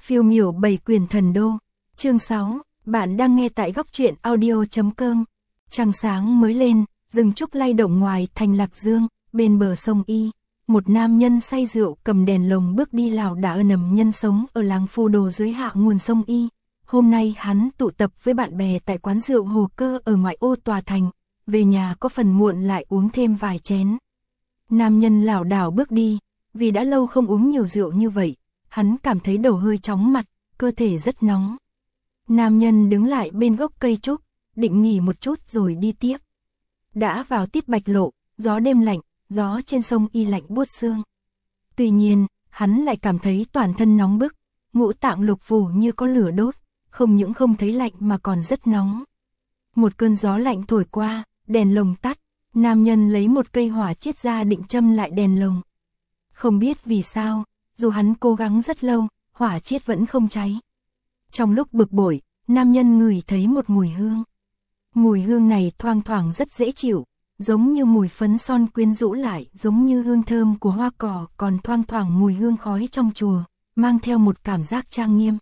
Phiêu miểu 7 quyển thần đô. Chương 6, bạn đang nghe tại góc truyện audio.com. Trăng sáng mới lên, rừng trúc lay động ngoài thành Lạc Dương, bên bờ sông Y. Một nam nhân say rượu cầm đèn lồng bước đi lảo đảo nằm nhân sống ở làng Phù Đồ dưới hạ nguồn sông Y. Hôm nay hắn tụ tập với bạn bè tại quán rượu Hồ Cơ ở ngoại ô tòa thành. Về nhà có phần muộn lại uống thêm vài chén. Nam nhân lảo đảo bước đi, vì đã lâu không uống nhiều rượu như vậy. Hắn cảm thấy đầu hơi chóng mặt, cơ thể rất nóng. Nam nhân đứng lại bên gốc cây trúc, định nghỉ một chút rồi đi tiếp. Đã vào tiết bạch lộ, gió đêm lạnh, gió trên sông Y lạnh buốt xương. Tuy nhiên, hắn lại cảm thấy toàn thân nóng bức, ngũ tạng lục phủ như có lửa đốt, không những không thấy lạnh mà còn rất nóng. Một cơn gió lạnh thổi qua, đèn lồng tắt, nam nhân lấy một cây hỏa chiết ra định châm lại đèn lồng. Không biết vì sao, dù hắn cố gắng rất lâu, hỏa chiết vẫn không cháy. Trong lúc bực bội, nam nhân ngửi thấy một mùi hương. Mùi hương này thoang thoảng rất dễ chịu, giống như mùi phấn son quyến rũ lại, giống như hương thơm của hoa cỏ, còn thoang thoảng mùi hương khói trong chùa, mang theo một cảm giác trang nghiêm.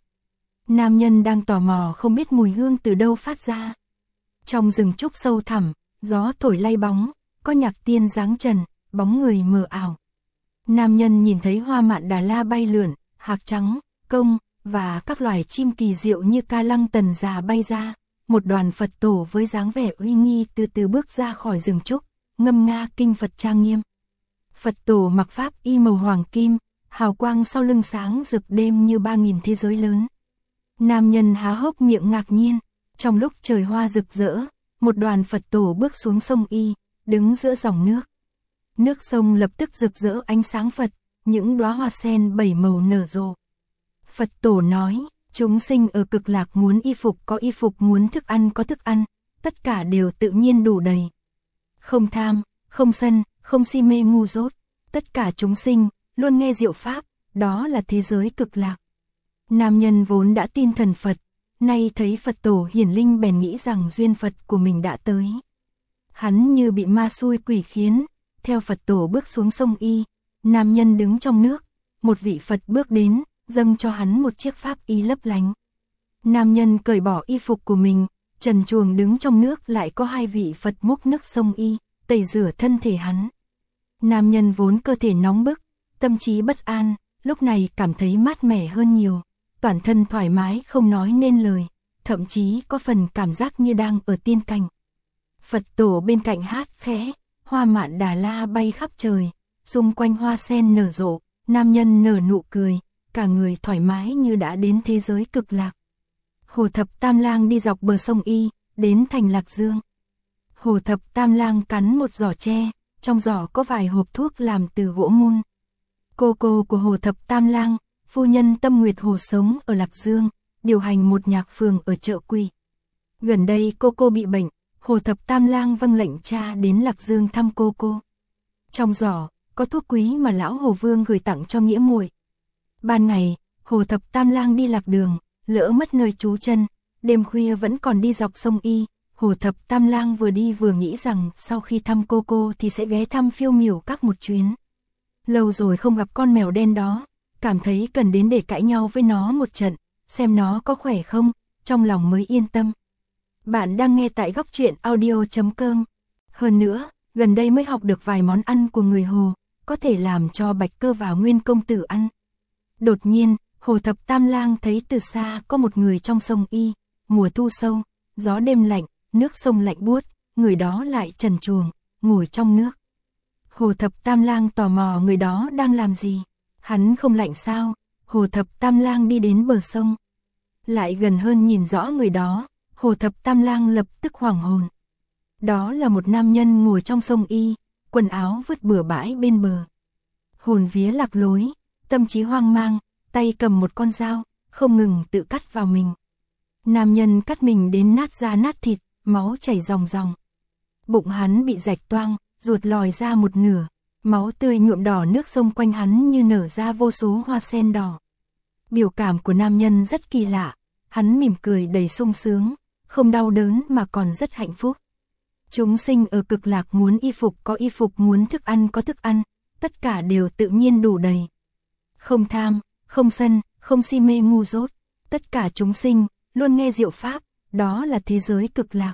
Nam nhân đang tò mò không biết mùi hương từ đâu phát ra. Trong rừng trúc sâu thẳm, gió thổi lay bóng, có nhạc tiên dáng trần, bóng người mờ ảo. Nam nhân nhìn thấy hoa mạn Đà La bay lượn, hạc trắng, công, và các loài chim kỳ diệu như ca lăng tần già bay ra. Một đoàn Phật tổ với dáng vẻ uy nghi từ từ bước ra khỏi rừng trúc, ngâm nga kinh Phật trang nghiêm. Phật tổ mặc pháp y màu hoàng kim, hào quang sau lưng sáng rực đêm như 3000 thế giới lớn. Nam nhân há hốc miệng ngạc nhiên, trong lúc trời hoa rực rỡ, một đoàn Phật tổ bước xuống sông Y, đứng giữa dòng nước. Nước sông lập tức rực rỡ ánh sáng Phật, những đóa hoa sen 7 màu nở rộ. Phật tổ nói, chúng sinh ở cực lạc muốn y phục có y phục, muốn thức ăn có thức ăn, tất cả đều tự nhiên đủ đầy. Không tham, không sân, không si mê ngu dốt, tất cả chúng sinh luôn nghe diệu pháp, đó là thế giới cực lạc. Nam nhân vốn đã tin thần Phật, nay thấy Phật tổ hiển linh bèn nghĩ rằng duyên Phật của mình đã tới. Hắn như bị ma xui quỷ khiến, theo Phật tổ bước xuống sông Y. Nam nhân đứng trong nước, một vị Phật bước đến, dâng cho hắn một chiếc pháp y lấp lánh. Nam nhân cởi bỏ y phục của mình, trần truồng đứng trong nước, lại có hai vị Phật múc nước sông Y, tẩy rửa thân thể hắn. Nam nhân vốn cơ thể nóng bức, tâm trí bất an, lúc này cảm thấy mát mẻ hơn nhiều, toàn thân thoải mái không nói nên lời, thậm chí có phần cảm giác như đang ở tiên cảnh. Phật tổ bên cạnh hát khẽ, hoa mạn Đà La bay khắp trời, xung quanh hoa sen nở rộ, nam nhân nở nụ cười, cả người thoải mái như đã đến thế giới cực lạc. Hồ Thập Tam Lang đi dọc bờ sông Y, đến thành Lạc Dương. Hồ Thập Tam Lang cắn một giỏ tre, trong giỏ có vài hộp thuốc làm từ gỗ mun. Cô của Hồ Thập Tam Lang, phu nhân Tâm Nguyệt Hồ sống ở Lạc Dương, điều hành một nhạc phường ở chợ Quỳ. Gần đây cô bị bệnh, Hồ Thập Tam Lang vâng lệnh cha đến Lạc Dương thăm cô. Trong giỏ có thuốc quý mà lão Hồ Vương gửi tặng cho nghĩa muội. Ban ngày, Hồ Thập Tam Lang đi lạc đường, lỡ mất nơi trú chân, đêm khuya vẫn còn đi dọc sông Y. Hồ Thập Tam Lang vừa đi vừa nghĩ rằng sau khi thăm cô thì sẽ ghé thăm Phiêu miểu các một chuyến. Lâu rồi không gặp con mèo đen đó, cảm thấy cần đến để cãi nhau với nó một trận, xem nó có khỏe không, trong lòng mới yên tâm. Bạn đang nghe tại góc truyện audio.com. Hơn nữa, gần đây mới học được vài món ăn của người Hồ, có thể làm cho Bạch Cơ và Nguyên công tử ăn. Đột nhiên, Hồ Thập Tam Lang thấy từ xa có một người trong sông Y, mùa thu sâu, gió đêm lạnh, nước sông lạnh buốt, người đó lại trần truồng, ngồi trong nước. Hồ Thập Tam Lang tò mò người đó đang làm gì, hắn không lạnh sao? Hồ Thập Tam Lang đi đến bờ sông, lại gần hơn nhìn rõ người đó, Hồ Thập Tam Lang lập tức hoảng hồn. Đó là một nam nhân ngồi trong sông Y, quần áo vứt bừa bãi bên bờ. Hồn vía lạc lối, tâm trí hoang mang, tay cầm một con dao, không ngừng tự cắt vào mình. Nam nhân cắt mình đến nát da nát thịt, máu chảy ròng ròng. Bụng hắn bị rạch toang, ruột lòi ra một nửa, máu tươi nhuộm đỏ nước sông quanh hắn như nở ra vô số hoa sen đỏ. Biểu cảm của nam nhân rất kỳ lạ, hắn mỉm cười đầy sung sướng, không đau đớn mà còn rất hạnh phúc. Chúng sinh ở cực lạc muốn y phục có y phục, muốn thức ăn có thức ăn, tất cả đều tự nhiên đủ đầy. Không tham, không sân, không si mê ngu dốt. Tất cả chúng sinh, luôn nghe diệu pháp, đó là thế giới cực lạc.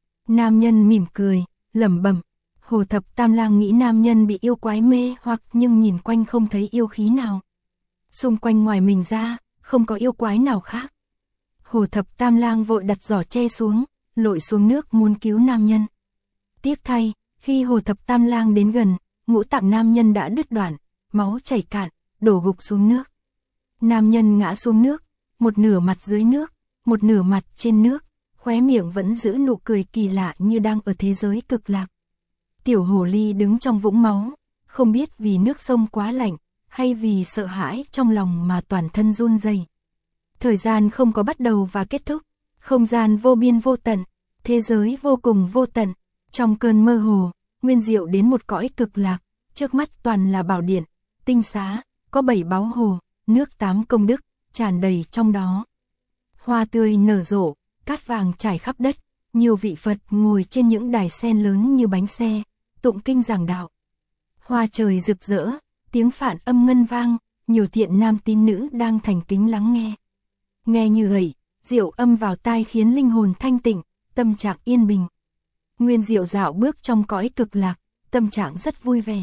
Nam nhân mỉm cười, lẩm bẩm. Hồ Thập Tam Lang nghĩ nam nhân bị yêu quái mê hoặc, nhưng nhìn quanh không thấy yêu khí nào. Xung quanh ngoài mình ra, không có yêu quái nào khác. Hồ Thập Tam Lang vội đặt giỏ tre xuống, lội xuống nước muốn cứu nam nhân. Tiếc thay, khi Hồ Thập Tam Lang đến gần, ngũ tạng nam nhân đã đứt đoạn, máu chảy cạn, đổ gục xuống nước. Nam nhân ngã xuống nước, một nửa mặt dưới nước, một nửa mặt trên nước, khóe miệng vẫn giữ nụ cười kỳ lạ như đang ở thế giới cực lạc. Tiểu hồ ly đứng trong vũng máu, không biết vì nước sông quá lạnh, hay vì sợ hãi trong lòng mà toàn thân run rẩy. Thời gian không có bắt đầu và kết thúc, không gian vô biên vô tận, thế giới vô cùng vô tận. Trong cơn mơ hồ, Nguyên Diệu đến một cõi cực lạc, trước mắt toàn là bảo điện, tinh xá, có 7 báu hồ, nước 8 công đức, tràn đầy trong đó. Hoa tươi nở rộ, cát vàng trải khắp đất, nhiều vị Phật ngồi trên những đài sen lớn như bánh xe, tụng kinh giảng đạo. Hoa trời rực rỡ, tiếng phạn âm ngân vang, nhiều thiện nam tín nữ đang thành kính lắng nghe. Nghe như vậy, diệu âm vào tai khiến linh hồn thanh tịnh, tâm trạng yên bình. Nguyên Diệu dạo bước trong cõi cực lạc, tâm trạng rất vui vẻ.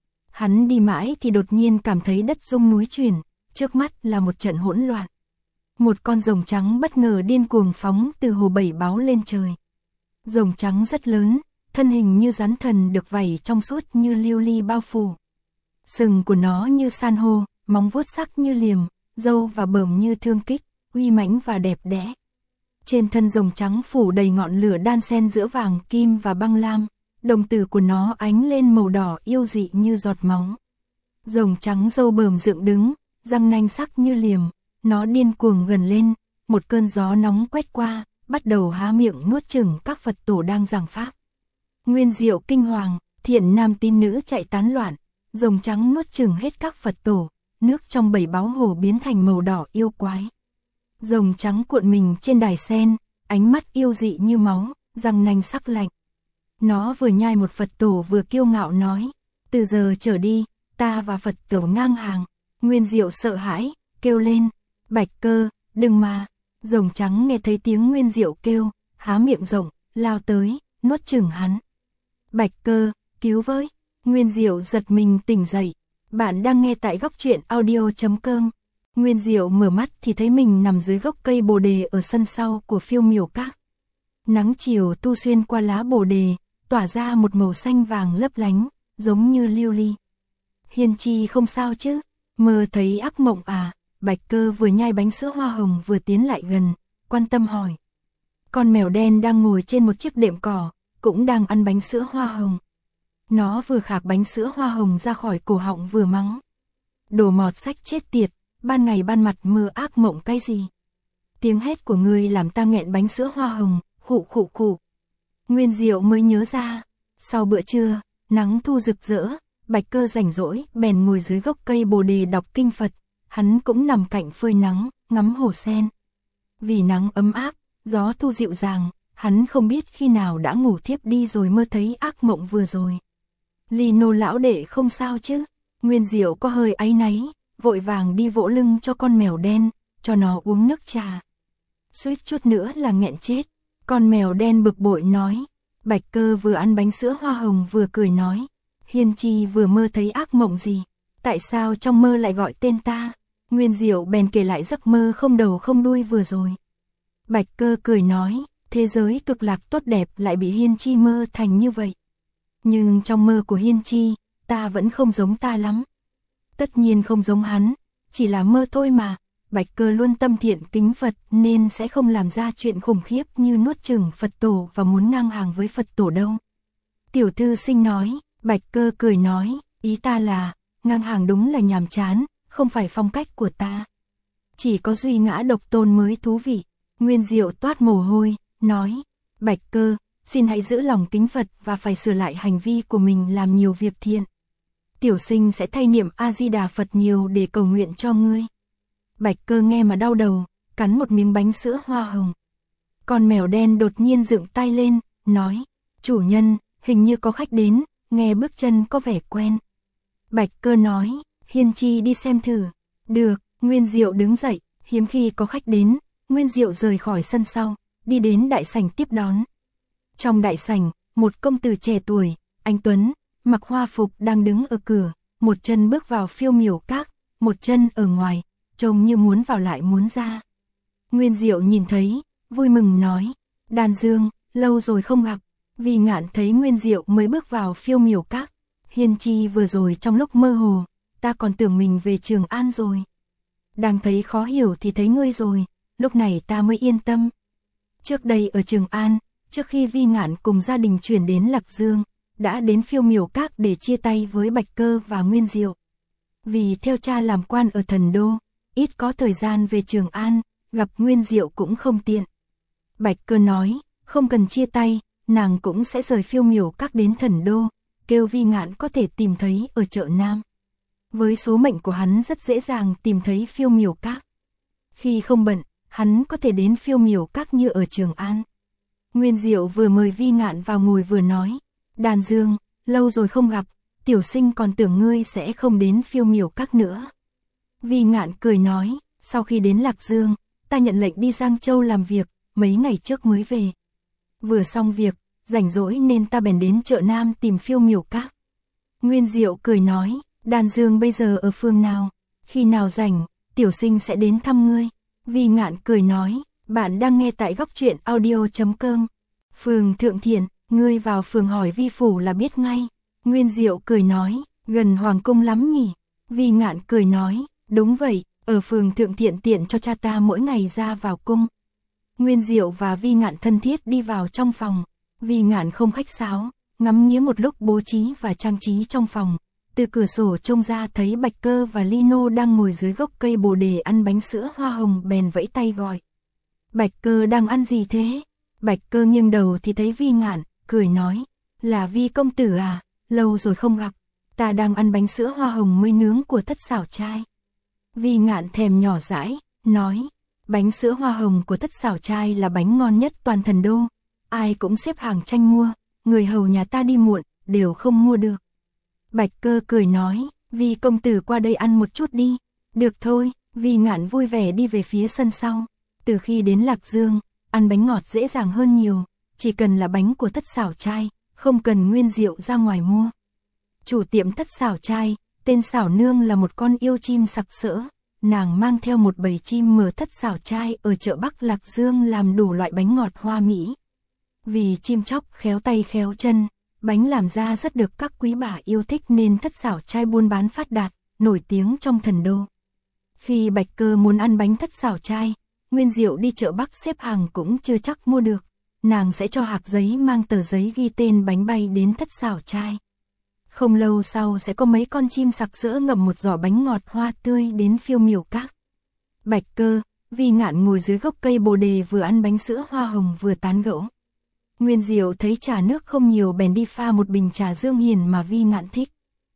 Hắn đi mãi thì đột nhiên cảm thấy đất rung núi chuyển, trước mắt là một trận hỗn loạn. Một con rồng trắng bất ngờ điên cuồng phóng từ hồ 7 báu lên trời. Rồng trắng rất lớn, thân hình như rắn thần được vảy trong suốt như lưu ly bao phủ. Sừng của nó như san hô, móng vuốt sắc như liềm, râu và bờm như thương kích, uy mãnh và đẹp đẽ. Trên thân rồng trắng phủ đầy ngọn lửa đan xen giữa vàng, kim và băng lam, đồng tử của nó ánh lên màu đỏ yêu dị như giọt máu. Rồng trắng râu bờm dựng đứng, răng nanh sắc như liềm, nó điên cuồng gần lên, một cơn gió nóng quét qua, bắt đầu há miệng nuốt chửng các Phật tổ đang giảng pháp. Nguyên Diệu kinh hoàng, thiện nam tín nữ chạy tán loạn, rồng trắng nuốt chửng hết các Phật tổ, nước trong 7 báu hồ biến thành màu đỏ yêu quái. Rồng trắng cuộn mình trên đài sen, ánh mắt yêu dị như máu, răng nanh sắc lạnh. Nó vừa nhai một Phật tổ vừa kiêu ngạo nói, từ giờ trở đi, ta và Phật tổ ngang hàng. Nguyên Diệu sợ hãi, kêu lên, Bạch Cơ, đừng mà. Rồng trắng nghe thấy tiếng Nguyên Diệu kêu, há miệng rộng, lao tới, nuốt chửng hắn. Bạch Cơ, cứu với. Nguyên Diệu giật mình tỉnh dậy. Bạn đang nghe tại góc truyện audio.com. Nguyên Diệu mở mắt thì thấy mình nằm dưới gốc cây bồ đề ở sân sau của Phiêu Miểu Các. Nắng chiều tu xuyên qua lá bồ đề, tỏa ra một màu xanh vàng lấp lánh, giống như lưu ly. Hiên Chi không sao chứ? Mơ thấy ác mộng à? Bạch Cơ vừa nhai bánh sữa hoa hồng vừa tiến lại gần, quan tâm hỏi. Con mèo đen đang ngồi trên một chiếc đệm cỏ, cũng đang ăn bánh sữa hoa hồng. Nó vừa khạc bánh sữa hoa hồng ra khỏi cổ họng vừa mắng. Đồ mọt sách chết tiệt, ban ngày ban mặt mơ ác mộng cái gì? Tiếng hét của ngươi làm ta nghẹn bánh sữa hoa hồng, khụ khụ khụ. Nguyên Diệu mới nhớ ra, sau bữa trưa, nắng thu rực rỡ, Bạch Cơ rảnh rỗi, bèn ngồi dưới gốc cây bồ đề đọc kinh Phật, hắn cũng nằm cạnh phơi nắng, ngắm hồ sen. Vì nắng ấm áp, gió thu dịu dàng, hắn không biết khi nào đã ngủ thiếp đi rồi mơ thấy ác mộng vừa rồi. Lino lão đệ không sao chứ? Nguyên Diệu có hơi áy náy, vội vàng đi vỗ lưng cho con mèo đen, cho nó uống nước trà. Suýt chút nữa là nghẹn chết. Con mèo đen bực bội nói. Bạch Cơ vừa ăn bánh sữa hoa hồng vừa cười nói. Hiên Chi vừa mơ thấy ác mộng gì? Tại sao trong mơ lại gọi tên ta? Nguyên Diệu bèn kể lại giấc mơ không đầu không đuôi vừa rồi. Bạch Cơ cười nói, thế giới cực lạc tốt đẹp lại bị Hiên Chi mơ thành như vậy. Nhưng trong mơ của Hiên Chi, ta vẫn không giống ta lắm. Tất nhiên không giống hắn, chỉ là mơ thôi mà. Bạch Cơ luôn tâm thiện kính Phật nên sẽ không làm ra chuyện khủng khiếp như nuốt chửng Phật tổ và muốn ngang hàng với Phật tổ đâu. Tiểu thư sinh nói. Bạch Cơ cười nói, ý ta là, ngang hàng đúng là nhàm chán, không phải phong cách của ta. Chỉ có duy ngã độc tôn mới thú vị. Nguyên Diệu toát mồ hôi, nói, Bạch Cơ, xin hãy giữ lòng kính Phật và phải sửa lại hành vi của mình làm nhiều việc thiện. Tiểu sinh sẽ thay niệm A-di-đà Phật nhiều để cầu nguyện cho ngươi. Bạch Cơ nghe mà đau đầu, cắn một miếng bánh sữa hoa hồng. Con mèo đen đột nhiên dựng tay lên, nói, chủ nhân, hình như có khách đến, nghe bước chân có vẻ quen. Bạch Cơ nói, Hiên Chi đi xem thử. Được, Nguyên Diệu đứng dậy, hiếm khi có khách đến, Nguyên Diệu rời khỏi sân sau, đi đến đại sảnh tiếp đón. Trong đại sảnh, một công tử trẻ tuổi, anh tuấn, mặc hoa phục đang đứng ở cửa, một chân bước vào Phiêu Miểu Các, một chân ở ngoài, trông như muốn vào lại muốn ra. Nguyên Diệu nhìn thấy, vui mừng nói, Đàn Dương, lâu rồi không gặp. Vi Ngạn thấy Nguyên Diệu mới bước vào Phiêu Miểu Các, hiên chi vừa rồi trong lúc mơ hồ, ta còn tưởng mình về Trường An rồi. Đang thấy khó hiểu thì thấy ngươi rồi, lúc này ta mới yên tâm. Trước đây ở Trường An, trước khi Vi Ngạn cùng gia đình chuyển đến Lạc Dương, đã đến Phiêu Miểu Các để chia tay với Bạch Cơ và Nguyên Diệu. Vì theo cha làm quan ở Thần Đô, ít có thời gian về Trường An, gặp Nguyên Diệu cũng không tiện. Bạch Cơ nói, không cần chia tay, nàng cũng sẽ rời Phiêu Miểu Các đến Thần Đô, kêu Vi Ngạn có thể tìm thấy ở chợ Nam. Với số mệnh của hắn rất dễ dàng tìm thấy Phiêu Miểu Các. Khi không bận, hắn có thể đến Phiêu Miểu Các như ở Trường An. Nguyên Diệu vừa mời Vi Ngạn vào ngồi vừa nói, Đàn Dương, lâu rồi không gặp, tiểu sinh còn tưởng ngươi sẽ không đến Phiêu Miểu Các nữa. Vi Ngạn cười nói, sau khi đến Lạc Dương, ta nhận lệnh đi Giang Châu làm việc, mấy ngày trước mới về. Vừa xong việc, rảnh rỗi nên ta bèn đến chợ Nam tìm Phiêu Miểu Các. Nguyên Diệu cười nói, Đàn Dương bây giờ ở phương nào, khi nào rảnh, tiểu sinh sẽ đến thăm ngươi. Vi Ngạn cười nói, bạn đang nghe tại góc truyện audio.com. Phường Thượng Thiện, ngươi vào phường hỏi Vi phủ là biết ngay. Nguyên Diệu cười nói, gần Hoàng Cung lắm nhỉ. Vi Ngạn cười nói, đúng vậy, ở phường Thượng Thiện tiện cho cha ta mỗi ngày ra vào cung. Nguyên Diệu và Vi Ngạn thân thiết đi vào trong phòng. Vi Ngạn không khách sáo, ngắm nghía một lúc bố trí và trang trí trong phòng. Từ cửa sổ trông ra thấy Bạch Cơ và Lino đang ngồi dưới gốc cây bồ đề ăn bánh sữa hoa hồng, bèn vẫy tay gọi. Bạch Cơ đang ăn gì thế? Bạch Cơ nghiêng đầu thì thấy Vi Ngạn, cười nói, là Vi công tử à, lâu rồi không gặp, ta đang ăn bánh sữa hoa hồng mới nướng của Thất Xảo Trai. Vi Ngạn thèm nhỏ dãi, nói, bánh sữa hoa hồng của Thất Xảo Trai là bánh ngon nhất toàn Thần Đô, ai cũng xếp hàng tranh mua, người hầu nhà ta đi muộn, đều không mua được. Bạch Cơ cười nói, Vi công tử qua đây ăn một chút đi. Được thôi, Vi Ngạn vui vẻ đi về phía sân sau. Từ khi đến Lạc Dương, ăn bánh ngọt dễ dàng hơn nhiều, chỉ cần là bánh của Thất Xảo Trai, không cần Nguyên Diệu ra ngoài mua. Chủ tiệm Thất Xảo Trai, tên Xảo Nương là một con yêu chim sặc sỡ, nàng mang theo một bầy chim mờ Thất Xảo Trai ở chợ Bắc Lạc Dương làm đủ loại bánh ngọt hoa mỹ. Vì chim chóc khéo tay khéo chân, bánh làm ra rất được các quý bà yêu thích nên Thất Xảo Trai buôn bán phát đạt, nổi tiếng trong Thần Đô. Khi Bạch Cơ muốn ăn bánh Thất Xảo Trai, Nguyên Diệu đi chợ Bắc xếp hàng cũng chưa chắc mua được, nàng sẽ cho hạc giấy mang tờ giấy ghi tên bánh bay đến Thất Xảo Trai. Không lâu sau sẽ có mấy con chim sặc sỡ ngậm một giỏ bánh ngọt hoa tươi đến Phiêu Miểu Các. Bạch Cơ, Vi Ngạn ngồi dưới gốc cây bồ đề vừa ăn bánh sữa hoa hồng vừa tán gẫu. Nguyên Diệu thấy trà nước không nhiều bèn đi pha một bình trà Dương Hiền mà Vi Ngạn thích.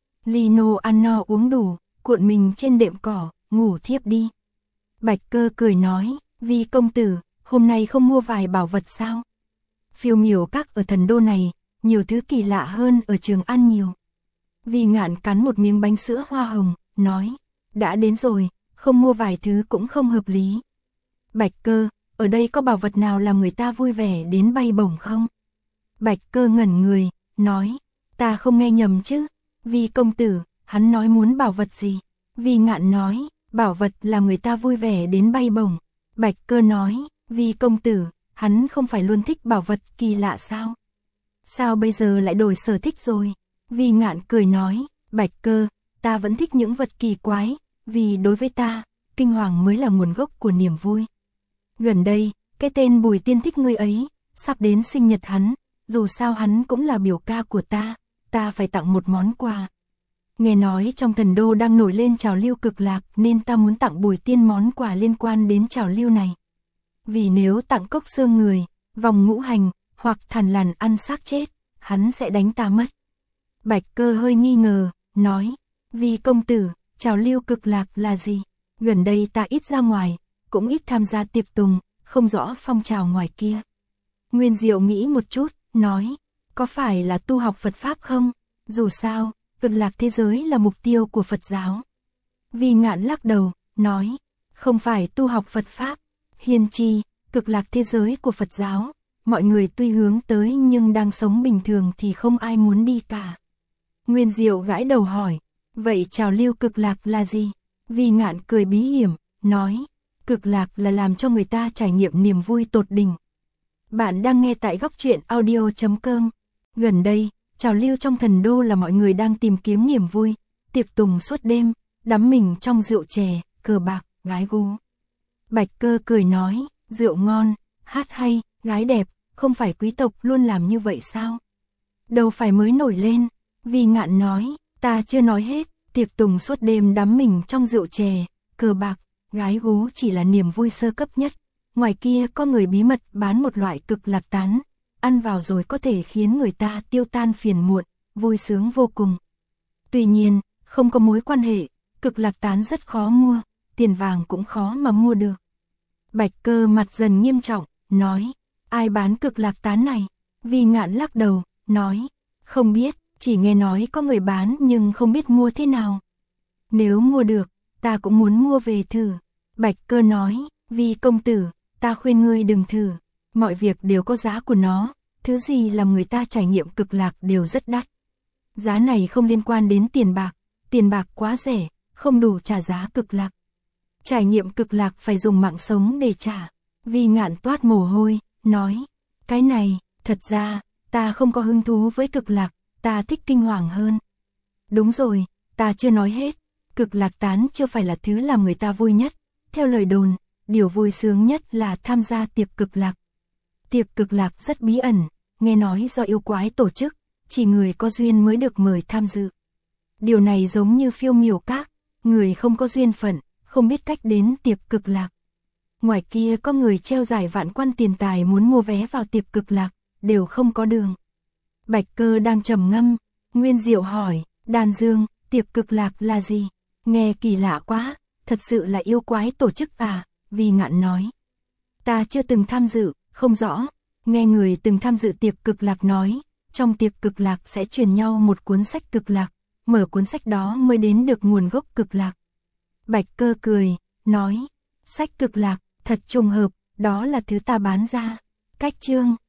Lino ăn no uống đủ, cuộn mình trên đệm cỏ, ngủ thiếp đi. Bạch Cơ cười nói, Vi công tử, hôm nay không mua vài bảo vật sao? Phiêu Miểu Các ở Thần Đô này, nhiều thứ kỳ lạ hơn ở Trường An nhiều. Vi Ngạn cắn một miếng bánh sữa hoa hồng, nói, đã đến rồi, không mua vài thứ cũng không hợp lý. Bạch Cơ, ở đây có bảo vật nào làm người ta vui vẻ đến bay bổng không? Bạch Cơ ngẩn người, nói, ta không nghe nhầm chứ? Vi công tử, hắn nói muốn bảo vật gì? Vi Ngạn nói, bảo vật làm người ta vui vẻ đến bay bổng. Bạch Cơ nói, Vi công tử, hắn không phải luôn thích bảo vật kỳ lạ sao? Sao bây giờ lại đổi sở thích rồi? Vi Ngạn cười nói, Bạch Cơ, ta vẫn thích những vật kỳ quái, vì đối với ta, kinh hoàng mới là nguồn gốc của niềm vui. Gần đây, cái tên Bùi Tiên thích ngươi ấy, sắp đến sinh nhật hắn, dù sao hắn cũng là biểu ca của ta phải tặng một món quà. Nghe nói trong Thần Đô đang nổi lên trào lưu cực lạc nên ta muốn tặng Bùi Tiên món quà liên quan đến trào lưu này. Vì nếu tặng cốc xương người, vòng ngũ hành, hoặc thằn lằn ăn xác chết, hắn sẽ đánh ta mất. Bạch Cơ hơi nghi ngờ, nói, Vi công tử, trào lưu cực lạc là gì? Gần đây ta ít ra ngoài, cũng ít tham gia tiệc tùng, không rõ phong trào ngoài kia. Nguyên Diệu nghĩ một chút, nói, có phải là tu học Phật Pháp không? Dù sao, cực lạc thế giới là mục tiêu của Phật giáo. Vi Ngạn lắc đầu, nói, không phải tu học Phật Pháp, hiền trì, cực lạc thế giới của Phật giáo, mọi người tuy hướng tới nhưng đang sống bình thường thì không ai muốn đi cả. Nguyên Diệu gãi đầu hỏi, vậy trào lưu cực lạc là gì? Vi Ngạn cười bí hiểm, nói, cực lạc là làm cho người ta trải nghiệm niềm vui tột đỉnh. Bạn đang nghe tại góc truyện audio.com. Gần đây, trào lưu trong Thần Đô là mọi người đang tìm kiếm niềm vui, tiệc tùng suốt đêm, đắm mình trong rượu chè, cờ bạc, gái gú. Bạch Cơ cười nói, rượu ngon, hát hay, gái đẹp, không phải quý tộc luôn làm như vậy sao? Đâu phải mới nổi lên. Vi Ngạn nói, ta chưa nói hết, tiệc tùng suốt đêm đắm mình trong rượu chè, cờ bạc, gái gú chỉ là niềm vui sơ cấp nhất. Ngoài kia có người bí mật bán một loại cực lạc tán, ăn vào rồi có thể khiến người ta tiêu tan phiền muộn, vui sướng vô cùng. Tuy nhiên, không có mối quan hệ, cực lạc tán rất khó mua, tiền vàng cũng khó mà mua được. Bạch Cơ mặt dần nghiêm trọng, nói, ai bán cực lạc tán này? Vi Ngạn lắc đầu, nói, không biết, chỉ nghe nói có người bán nhưng không biết mua thế nào. Nếu mua được, ta cũng muốn mua về thử. Bạch Cơ nói, Vi công tử, ta khuyên ngươi đừng thử, mọi việc đều có giá của nó, thứ gì làm người ta trải nghiệm cực lạc đều rất đắt. Giá này không liên quan đến tiền bạc quá rẻ, không đủ trả giá cực lạc. Trải nghiệm cực lạc phải dùng mạng sống để trả. Vi Ngạn toát mồ hôi, nói, cái này, thật ra, ta không có hứng thú với cực lạc, ta thích kinh hoàng hơn. Đúng rồi, ta chưa nói hết, cực lạc tán chưa phải là thứ làm người ta vui nhất. Theo lời đồn, điều vui sướng nhất là tham gia tiệc cực lạc. Tiệc cực lạc rất bí ẩn, nghe nói do yêu quái tổ chức, chỉ người có duyên mới được mời tham dự. Điều này giống như phiêu miểu các, người không có duyên phận, không biết cách đến tiệc cực lạc. Ngoài kia có người treo giải vạn quan tiền tài muốn mua vé vào tiệc cực lạc, đều không có đường. Bạch Cơ đang trầm ngâm, Nguyên Diệu hỏi, Đan Dương, tiệc cực lạc là gì? Nghe kỳ lạ quá, thật sự là yêu quái tổ chức à? Vi Ngạn nói, ta chưa từng tham dự, không rõ. Nghe người từng tham dự tiệc cực lạc nói, trong tiệc cực lạc sẽ truyền nhau một cuốn sách cực lạc, mở cuốn sách đó mới đến được nguồn gốc cực lạc. Bạch Cơ cười, nói, sách cực lạc, thật trùng hợp, đó là thứ ta bán ra. Cách chương